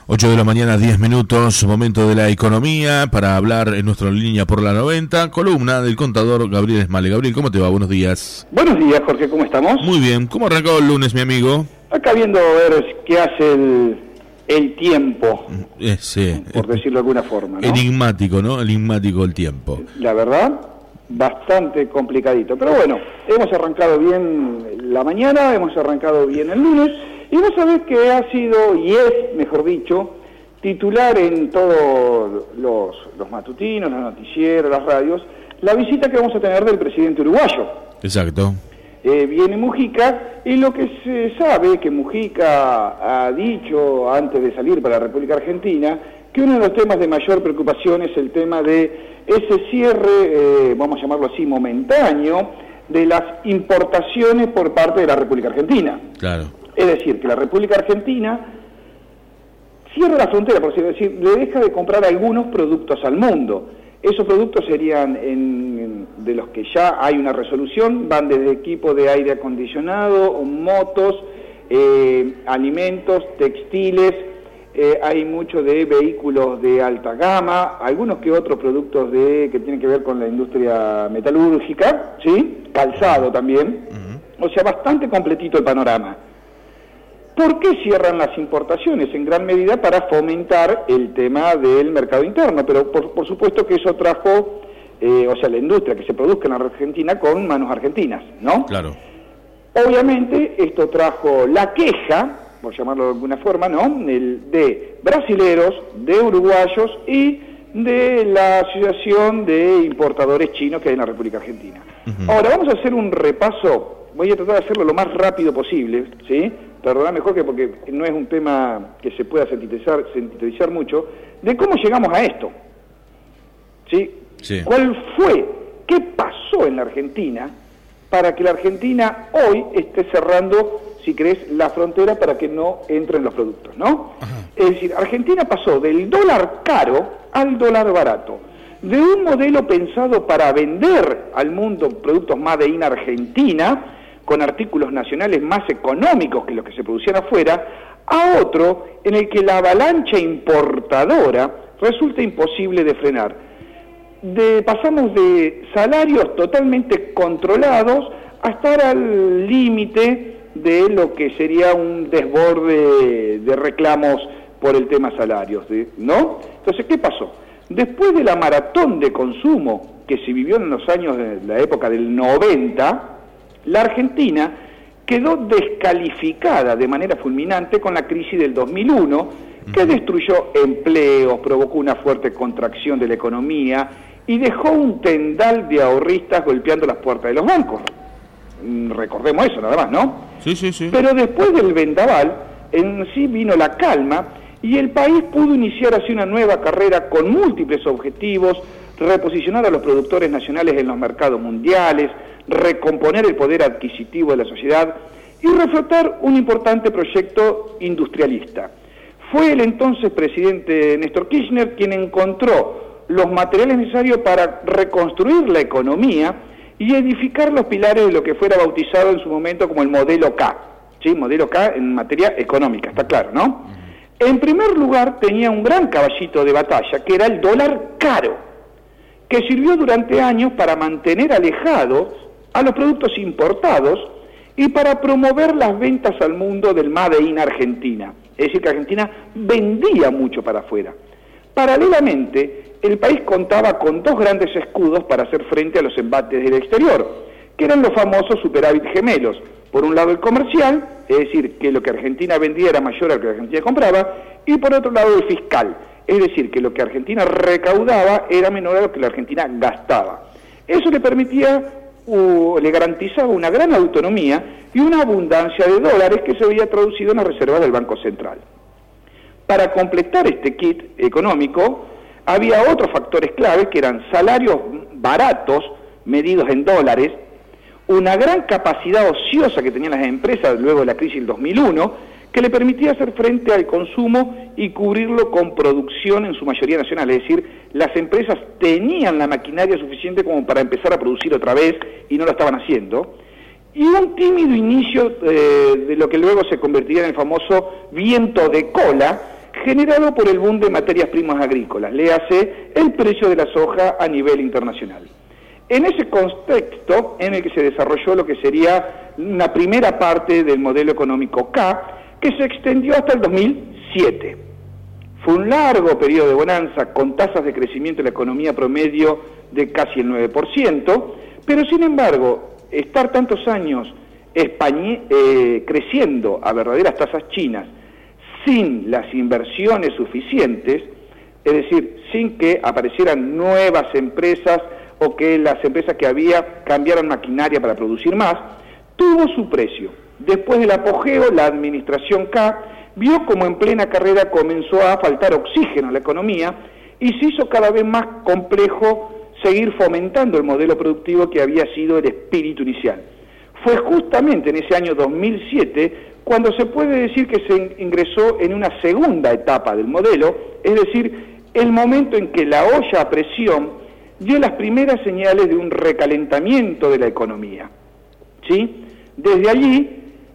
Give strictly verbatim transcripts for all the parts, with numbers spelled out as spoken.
ocho de la mañana, diez minutos, momento de la economía, para hablar en nuestra línea por la noventa, columna del contador Gabriel Esmale. Gabriel, ¿cómo te va? Buenos días. Buenos días, Jorge, ¿cómo estamos? Muy bien, ¿cómo arrancó el lunes, mi amigo? Acá viendo a ver qué hace el, el tiempo, Eh, sí, por decirlo de alguna forma, ¿no? Enigmático, ¿no? Enigmático el tiempo. La verdad, bastante complicadito. Pero bueno, hemos arrancado bien la mañana, hemos arrancado bien el lunes, y vos sabés que ha sido, y es, mejor dicho, titular en todos los, los matutinos, los noticieros, las radios, la visita que vamos a tener del presidente uruguayo. Exacto. Eh, viene Mujica, y lo que se sabe que Mujica ha dicho antes de salir para la República Argentina, que uno de los temas de mayor preocupación es el tema de ese cierre, eh, vamos a llamarlo así, momentáneo, de las importaciones por parte de la República Argentina. Claro. Es decir, que la República Argentina cierra la frontera, por así decir, le deja de comprar algunos productos al mundo. Esos productos serían, en, en, de los que ya hay una resolución, van desde equipo de aire acondicionado, motos, eh, alimentos, textiles, eh, hay mucho de vehículos de alta gama, algunos que otros productos de que tienen que ver con la industria metalúrgica, ¿sí? Calzado también, uh-huh. O sea, bastante completito el panorama. ¿Por qué cierran las importaciones? En gran medida para fomentar el tema del mercado interno, pero por, por supuesto que eso trajo, eh, o sea, la industria que se produzca en la Argentina con manos argentinas, ¿no? Claro. Obviamente esto trajo la queja, por llamarlo de alguna forma, ¿no?, El, de brasileros, de uruguayos y de la Asociación de Importadores Chinos que hay en la República Argentina. Uh-huh. Ahora vamos a hacer un repaso, voy a tratar de hacerlo lo más rápido posible, ¿sí?, perdonad mejor que porque no es un tema que se pueda sintetizar, sintetizar mucho, de cómo llegamos a esto. ¿Sí? Sí. ¿Cuál fue, qué pasó en la Argentina para que la Argentina hoy esté cerrando, si querés, la frontera para que no entren los productos, ¿no? Ajá. Es decir, Argentina pasó del dólar caro al dólar barato, de un modelo pensado para vender al mundo productos made in Argentina, con artículos nacionales más económicos que los que se producían afuera, a otro en el que la avalancha importadora resulta imposible de frenar. De, pasamos de salarios totalmente controlados a estar al límite de lo que sería un desborde de reclamos por el tema salarios, ¿no? Entonces, ¿qué pasó? Después de la maratón de consumo que se vivió en los años de la época del noventa, la Argentina quedó descalificada de manera fulminante con la crisis del dos mil uno, que destruyó empleos, provocó una fuerte contracción de la economía y dejó un tendal de ahorristas golpeando las puertas de los bancos. Recordemos eso nada más, ¿no? Sí, sí, sí. Pero después del vendaval, en sí vino la calma y el país pudo iniciar así una nueva carrera con múltiples objetivos: reposicionar a los productores nacionales en los mercados mundiales, recomponer el poder adquisitivo de la sociedad y reflotar un importante proyecto industrialista. Fue el entonces presidente Néstor Kirchner quien encontró los materiales necesarios para reconstruir la economía y edificar los pilares de lo que fuera bautizado en su momento como el modelo K, ¿sí? Modelo K en materia económica, está claro, ¿no? En primer lugar tenía un gran caballito de batalla, que era el dólar caro, que sirvió durante años para mantener alejados a los productos importados y para promover las ventas al mundo del Made in Argentina. Es decir, que Argentina vendía mucho para afuera. Paralelamente, el país contaba con dos grandes escudos para hacer frente a los embates del exterior, que eran los famosos superávit gemelos. Por un lado el comercial, es decir, que lo que Argentina vendía era mayor a lo que Argentina compraba, y por otro lado el fiscal, es decir, que lo que Argentina recaudaba era menor a lo que la Argentina gastaba. Eso le permitía, uh, le garantizaba una gran autonomía y una abundancia de dólares que se veía traducido en las reservas del Banco Central. Para completar este kit económico, había otros factores claves que eran salarios baratos, medidos en dólares, una gran capacidad ociosa que tenían las empresas luego de la crisis del dos mil uno, que le permitía hacer frente al consumo y cubrirlo con producción en su mayoría nacional. Es decir, las empresas tenían la maquinaria suficiente como para empezar a producir otra vez y no lo estaban haciendo. Y un tímido inicio eh, de lo que luego se convertiría en el famoso viento de cola, generado por el boom de materias primas agrícolas, léase el precio de la soja a nivel internacional. En ese contexto en el que se desarrolló lo que sería una primera parte del modelo económico K, que se extendió hasta el dos mil siete. Fue un largo periodo de bonanza con tasas de crecimiento de la economía promedio de casi el nueve por ciento, pero sin embargo, estar tantos años España, eh, creciendo a verdaderas tasas chinas sin las inversiones suficientes, es decir, sin que aparecieran nuevas empresas o que las empresas que había cambiaran maquinaria para producir más, tuvo su precio. Después del apogeo, la administración K vio como en plena carrera comenzó a faltar oxígeno a la economía y se hizo cada vez más complejo seguir fomentando el modelo productivo que había sido el espíritu inicial. Fue justamente en ese año dos mil siete cuando se puede decir que se ingresó en una segunda etapa del modelo, es decir, el momento en que la olla a presión dio las primeras señales de un recalentamiento de la economía. ¿Sí? Desde allí,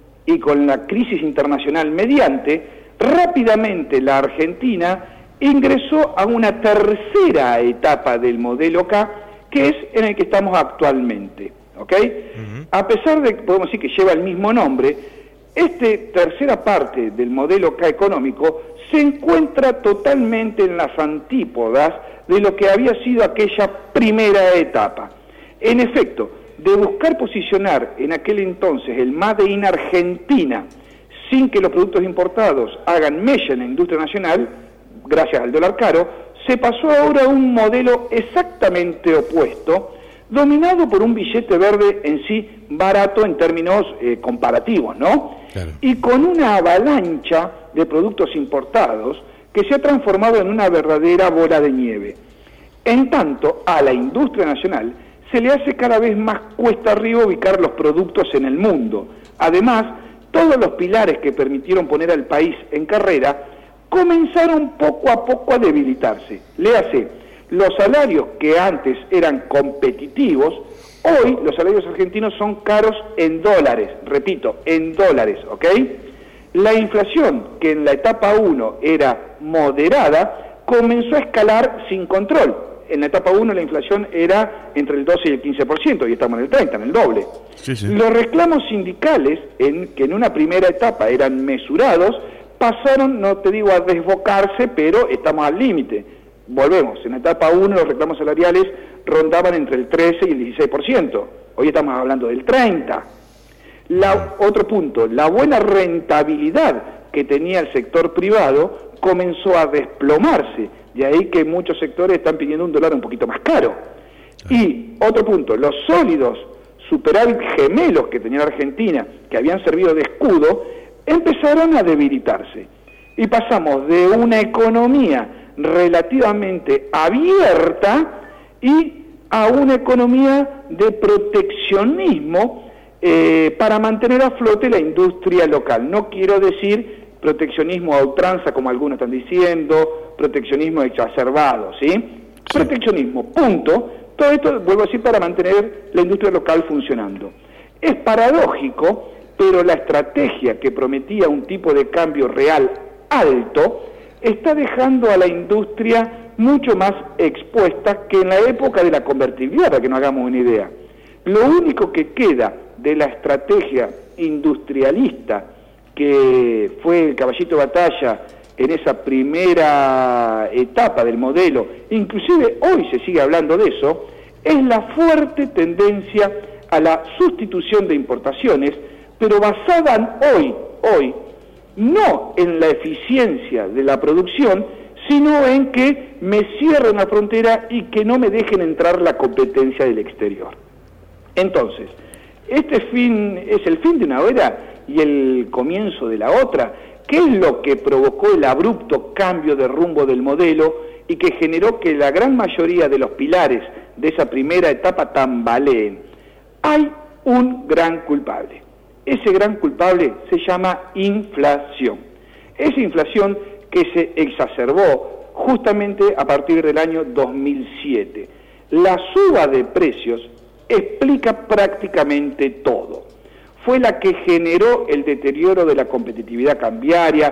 y con la crisis internacional mediante, rápidamente la Argentina ingresó a una tercera etapa del modelo K, que es en el que estamos actualmente. ¿Ok? Uh-huh. A pesar de que podemos decir que lleva el mismo nombre, esta tercera parte del modelo K económico se encuentra totalmente en las antípodas de lo que había sido aquella primera etapa. En efecto, de buscar posicionar en aquel entonces el Made in Argentina sin que los productos importados hagan mella en la industria nacional, gracias al dólar caro, se pasó ahora a un modelo exactamente opuesto, dominado por un billete verde en sí barato en términos eh, comparativos, ¿no? Claro. Y con una avalancha de productos importados que se ha transformado en una verdadera bola de nieve. En tanto, a la industria nacional se le hace cada vez más cuesta arriba ubicar los productos en el mundo. Además, todos los pilares que permitieron poner al país en carrera comenzaron poco a poco a debilitarse. Léase, los salarios que antes eran competitivos, hoy los salarios argentinos son caros en dólares, repito, en dólares, ¿ok? La inflación, que en la etapa uno era moderada, comenzó a escalar sin control. En la etapa uno la inflación era entre el doce y el quince por ciento, y estamos en el treinta, en el doble. Sí, sí. Los reclamos sindicales, en, que en una primera etapa eran mesurados, pasaron, no te digo a desbocarse, pero estamos al límite. Volvemos, en la etapa uno los reclamos salariales rondaban entre el trece y el dieciséis por ciento. Hoy estamos hablando del treinta por ciento. La, otro punto, la buena rentabilidad que tenía el sector privado comenzó a desplomarse. De ahí que muchos sectores están pidiendo un dólar un poquito más caro. Y otro punto, los sólidos superávit gemelos que tenía la Argentina, que habían servido de escudo, empezaron a debilitarse. Y pasamos de una economía relativamente abierta y a una economía de proteccionismo eh, para mantener a flote la industria local. No quiero decir proteccionismo a ultranza, como algunos están diciendo, proteccionismo exacerbado, ¿sí? ¿sí? Proteccionismo, punto. Todo esto, vuelvo a decir, para mantener la industria local funcionando. Es paradójico, pero la estrategia que prometía un tipo de cambio real alto está dejando a la industria mucho más expuesta que en la época de la convertibilidad, para que nos hagamos una idea. Lo único que queda de la estrategia industrialista, que fue el caballito de batalla en esa primera etapa del modelo, inclusive hoy se sigue hablando de eso, es la fuerte tendencia a la sustitución de importaciones, pero basada hoy, hoy, no en la eficiencia de la producción, sino en que me cierren la frontera y que no me dejen entrar la competencia del exterior. Entonces, este fin es el fin de una era y el comienzo de la otra. ¿Qué es lo que provocó el abrupto cambio de rumbo del modelo y que generó que la gran mayoría de los pilares de esa primera etapa tambaleen? Hay un gran culpable. Ese gran culpable se llama inflación. Esa inflación que se exacerbó justamente a partir del año dos mil siete. La suba de precios explica prácticamente todo. Fue la que generó el deterioro de la competitividad cambiaria,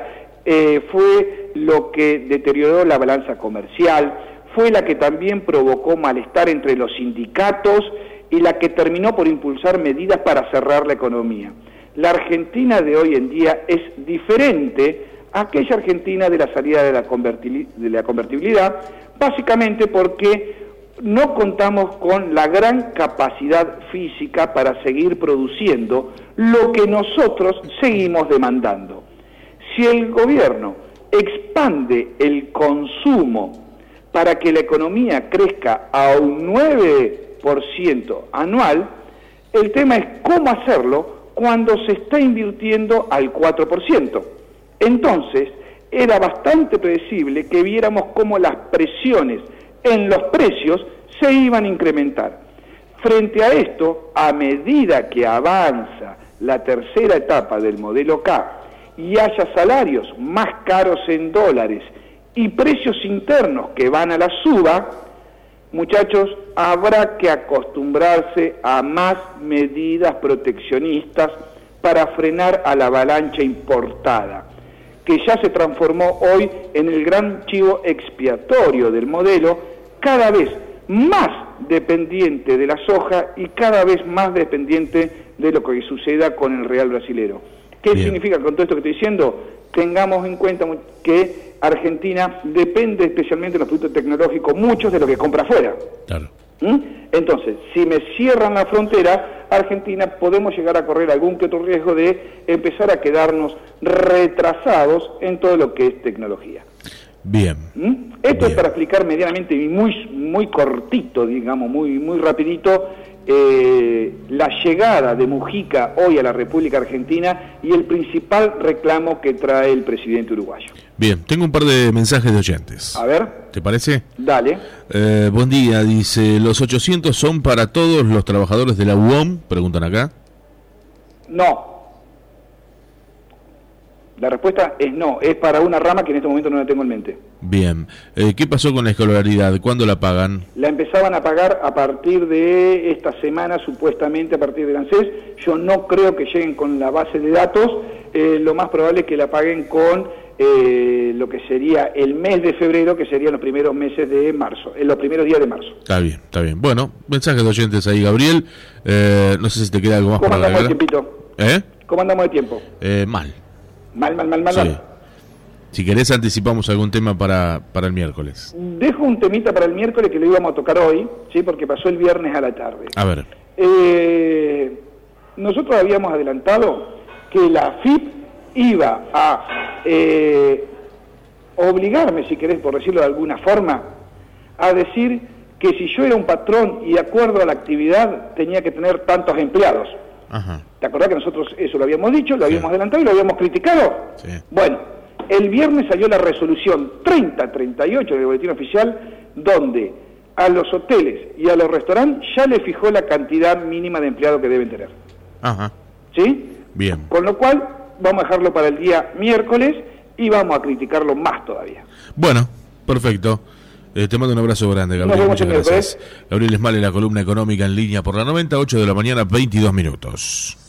eh, fue lo que deterioró la balanza comercial, fue la que también provocó malestar entre los sindicatos y la que terminó por impulsar medidas para cerrar la economía. La Argentina de hoy en día es diferente a aquella Argentina de la salida de la, de la convertibilidad, básicamente porque no contamos con la gran capacidad física para seguir produciendo lo que nosotros seguimos demandando. Si el gobierno expande el consumo para que la economía crezca a un nueve por ciento anual, el tema es cómo hacerlo cuando se está invirtiendo al cuatro por ciento. Entonces, era bastante predecible que viéramos cómo las presiones en los precios se iban a incrementar. Frente a esto, a medida que avanza la tercera etapa del modelo K y haya salarios más caros en dólares y precios internos que van a la suba, muchachos, habrá que acostumbrarse a más medidas proteccionistas para frenar a la avalancha importada, que ya se transformó hoy en el gran chivo expiatorio del modelo, cada vez más dependiente de la soja y cada vez más dependiente de lo que suceda con el real brasilero. ¿Qué Bien. significa con todo esto que estoy diciendo? Tengamos en cuenta que Argentina depende especialmente de los productos tecnológicos, muchos de lo que compra afuera. Claro. ¿Mm? Entonces, si me cierran la frontera, Argentina podemos llegar a correr algún que otro riesgo de empezar a quedarnos retrasados en todo lo que es tecnología. Bien. ¿Mm? Esto Bien. es para explicar medianamente y muy, muy cortito, digamos, muy, muy rapidito, eh, la llegada de Mujica hoy a la República Argentina y el principal reclamo que trae el presidente uruguayo. Bien, tengo un par de mensajes de oyentes. A ver. ¿Te parece? Dale. Eh, buen día, dice, ¿los ochocientos son para todos los trabajadores de la U O M? Preguntan acá. No. La respuesta es no, es para una rama que en este momento no la tengo en mente. Bien, eh, ¿qué pasó con la escolaridad? ¿Cuándo la pagan? La empezaban a pagar a partir de esta semana, supuestamente a partir del ANSES. Yo no creo que lleguen con la base de datos, eh, lo más probable es que la paguen con eh, lo que sería el mes de febrero, que serían los primeros meses de marzo, en los primeros días de marzo. Está bien, está bien. Bueno, mensajes de oyentes ahí, Gabriel. Eh, no sé si te queda algo más ¿Cómo para andamos agregar. de tiempito? ¿Eh? ¿Cómo andamos de tiempo? Eh, mal. Mal, mal, mal, mal, Sí. mal. Si querés anticipamos algún tema para, para el miércoles. Dejo un temita para el miércoles que lo íbamos a tocar hoy, ¿sí? Porque pasó el viernes a la tarde. A ver. Eh, nosotros habíamos adelantado que la A F I P iba a eh, obligarme, si querés, por decirlo de alguna forma, a decir que si yo era un patrón y de acuerdo a la actividad tenía que tener tantos empleados. Ajá. ¿Te acordás que nosotros eso lo habíamos dicho, lo Sí. habíamos adelantado y lo habíamos criticado? Sí. Bueno, el viernes salió la resolución treinta treinta y ocho del Boletín Oficial, donde a los hoteles y a los restaurantes ya le fijó la cantidad mínima de empleados que deben tener. Ajá. ¿Sí? Bien. Con lo cual, vamos a dejarlo para el día miércoles y vamos a criticarlo más todavía. Bueno, perfecto. Eh, te mando un abrazo grande, Gabriel. Nos vemos Muchas el gracias. Gabriel Esmale, la columna económica en línea por la noventa, ocho de la mañana, veintidós minutos.